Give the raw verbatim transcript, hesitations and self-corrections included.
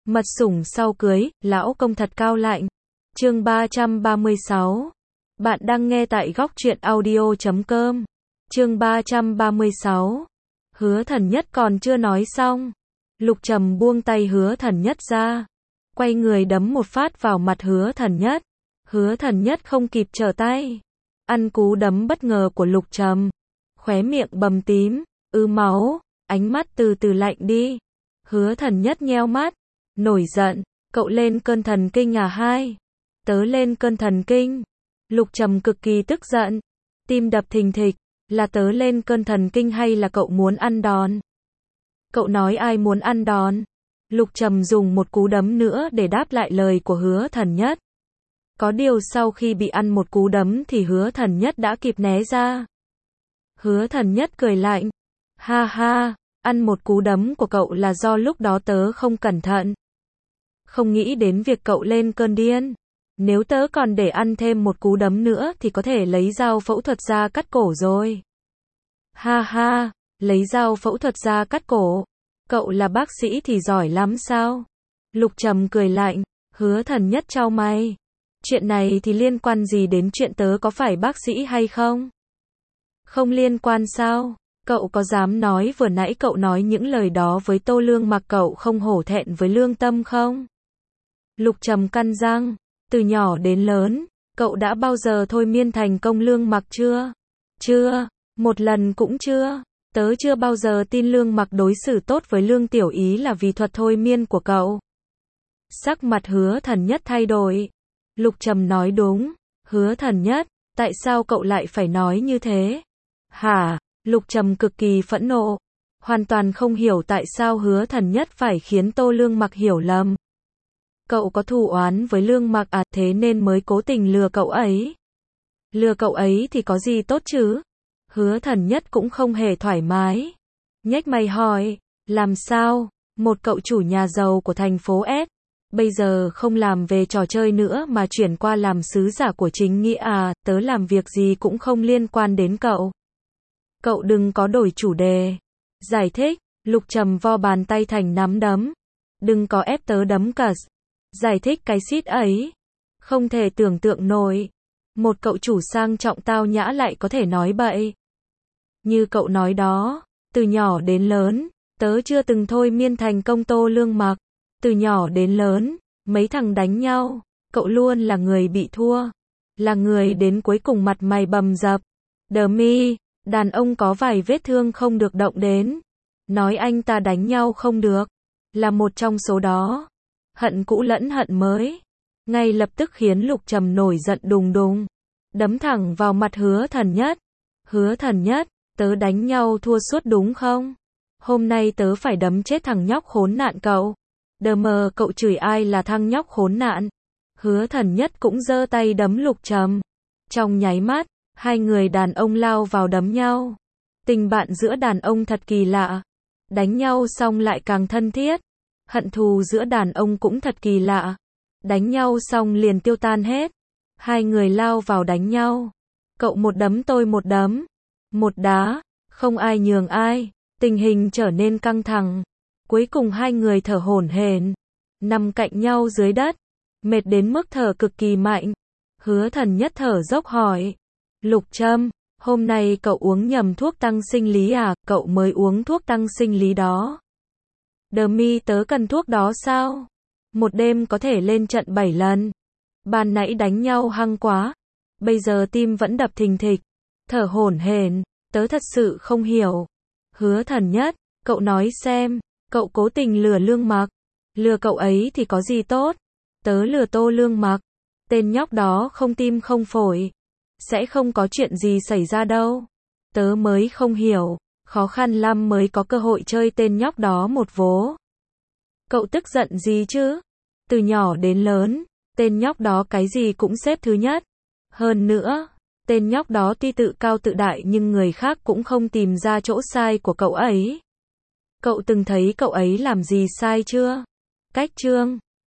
Mật sủng sau cưới, lão công thật cao lạnh. Chương ba trăm ba mươi sáu. Bạn đang nghe tại góc truyện audio chấm com. Chương ba trăm ba mươi sáu. Hứa Thần Nhất còn chưa nói xong. Lục Trầm buông tay Hứa Thần Nhất ra. Quay người đấm một phát vào mặt Hứa Thần Nhất. Hứa Thần Nhất không kịp trở tay. Ăn cú đấm bất ngờ của Lục Trầm. Khóe miệng bầm tím, ứ máu, ánh mắt từ từ lạnh đi. Hứa Thần Nhất nheo mắt. Nổi giận, cậu lên cơn thần kinh à hai? Tớ lên cơn thần kinh. Lục Trầm cực kỳ tức giận. Tim đập thình thịch, là tớ lên cơn thần kinh hay là cậu muốn ăn đòn? Cậu nói ai muốn ăn đòn? Lục Trầm dùng một cú đấm nữa để đáp lại lời của Hứa Thần Nhất. Có điều sau khi bị ăn một cú đấm thì Hứa Thần Nhất đã kịp né ra. Hứa Thần Nhất cười lạnh. Ha ha, ăn một cú đấm của cậu là do lúc đó tớ không cẩn thận. Không nghĩ đến việc cậu lên cơn điên. Nếu tớ còn để ăn thêm một cú đấm nữa thì có thể lấy dao phẫu thuật ra cắt cổ rồi. Ha ha, lấy dao phẫu thuật ra cắt cổ. Cậu là bác sĩ thì giỏi lắm sao? Lục Trầm cười lạnh. Hứa Thần Nhất chau mày. Chuyện này thì liên quan gì đến chuyện tớ có phải bác sĩ hay không? Không liên quan sao? Cậu có dám nói vừa nãy cậu nói những lời đó với Tô Lương Mặc cậu không hổ thẹn với lương tâm không? Lục Trầm căn răng. Từ nhỏ đến lớn, cậu đã bao giờ thôi miên thành công Lương Mặc chưa? Chưa, một lần cũng chưa. Tớ chưa bao giờ tin Lương Mặc đối xử tốt với Lương Tiểu Ý là vì thuật thôi miên của cậu. Sắc mặt Hứa Thần Nhất thay đổi. Lục Trầm nói đúng. Hứa Thần Nhất, tại sao cậu lại phải nói như thế? Hả? Lục Trầm cực kỳ phẫn nộ. Hoàn toàn không hiểu tại sao Hứa Thần Nhất phải khiến Tô Lương Mặc hiểu lầm. Cậu có thù oán với Lương Mặc à, thế nên mới cố tình lừa cậu ấy. Lừa cậu ấy thì có gì tốt chứ? Hứa Thần Nhất cũng không hề thoải mái. Nhếch mày hỏi, làm sao? Một cậu chủ nhà giàu của thành phố S, bây giờ không làm về trò chơi nữa mà chuyển qua làm sứ giả của chính nghĩa à, tớ làm việc gì cũng không liên quan đến cậu. Cậu đừng có đổi chủ đề. Giải thích, Lục Trầm vo bàn tay thành nắm đấm. Đừng có ép tớ đấm cật. Giải thích cái xít ấy. Không thể tưởng tượng nổi. Một cậu chủ sang trọng tao nhã lại có thể nói bậy. Như cậu nói đó, từ nhỏ đến lớn, tớ chưa từng thôi miên thành công Tô Lương Mặc. Từ nhỏ đến lớn, mấy thằng đánh nhau, cậu luôn là người bị thua. Là người đến cuối cùng mặt mày bầm dập. Đờ mi, đàn ông có vài vết thương không được động đến. Nói anh ta đánh nhau không được. Là một trong số đó. Hận cũ lẫn hận mới. Ngay lập tức khiến Lục Trầm nổi giận đùng đùng. Đấm thẳng vào mặt Hứa Thần Nhất. Hứa Thần Nhất, tớ đánh nhau thua suốt đúng không? Hôm nay tớ phải đấm chết thằng nhóc khốn nạn cậu. Đờ mờ cậu chửi ai là thằng nhóc khốn nạn? Hứa Thần Nhất cũng giơ tay đấm Lục Trầm. Trong nháy mắt, hai người đàn ông lao vào đấm nhau. Tình bạn giữa đàn ông thật kỳ lạ. Đánh nhau xong lại càng thân thiết. Hận thù giữa đàn ông cũng thật kỳ lạ. Đánh nhau xong liền tiêu tan hết. Hai người lao vào đánh nhau. Cậu một đấm tôi một đấm. Một đá. Không ai nhường ai. Tình hình trở nên căng thẳng. Cuối cùng hai người thở hổn hển. Nằm cạnh nhau dưới đất. Mệt đến mức thở cực kỳ mạnh. Hứa Thần Nhất thở dốc hỏi. Lục Trầm, hôm nay cậu uống nhầm thuốc tăng sinh lý à? Cậu mới uống thuốc tăng sinh lý đó. Đờ mi tớ cần thuốc đó sao? Một đêm có thể lên trận bảy lần. Ban nãy đánh nhau hăng quá. Bây giờ tim vẫn đập thình thịch. Thở hổn hển. Tớ thật sự không hiểu. Hứa Thần Nhất, cậu nói xem. Cậu cố tình lừa Lương Mặc. Lừa cậu ấy thì có gì tốt? Tớ lừa Tô Lương Mặc. Tên nhóc đó không tim không phổi. Sẽ không có chuyện gì xảy ra đâu. Tớ mới không hiểu. Khó khăn lắm mới có cơ hội chơi tên nhóc đó một vố. Cậu tức giận gì chứ? Từ nhỏ đến lớn, tên nhóc đó cái gì cũng xếp thứ nhất. Hơn nữa, tên nhóc đó tuy tự cao tự đại nhưng người khác cũng không tìm ra chỗ sai của cậu ấy. Cậu từng thấy cậu ấy làm gì sai chưa? Cách chương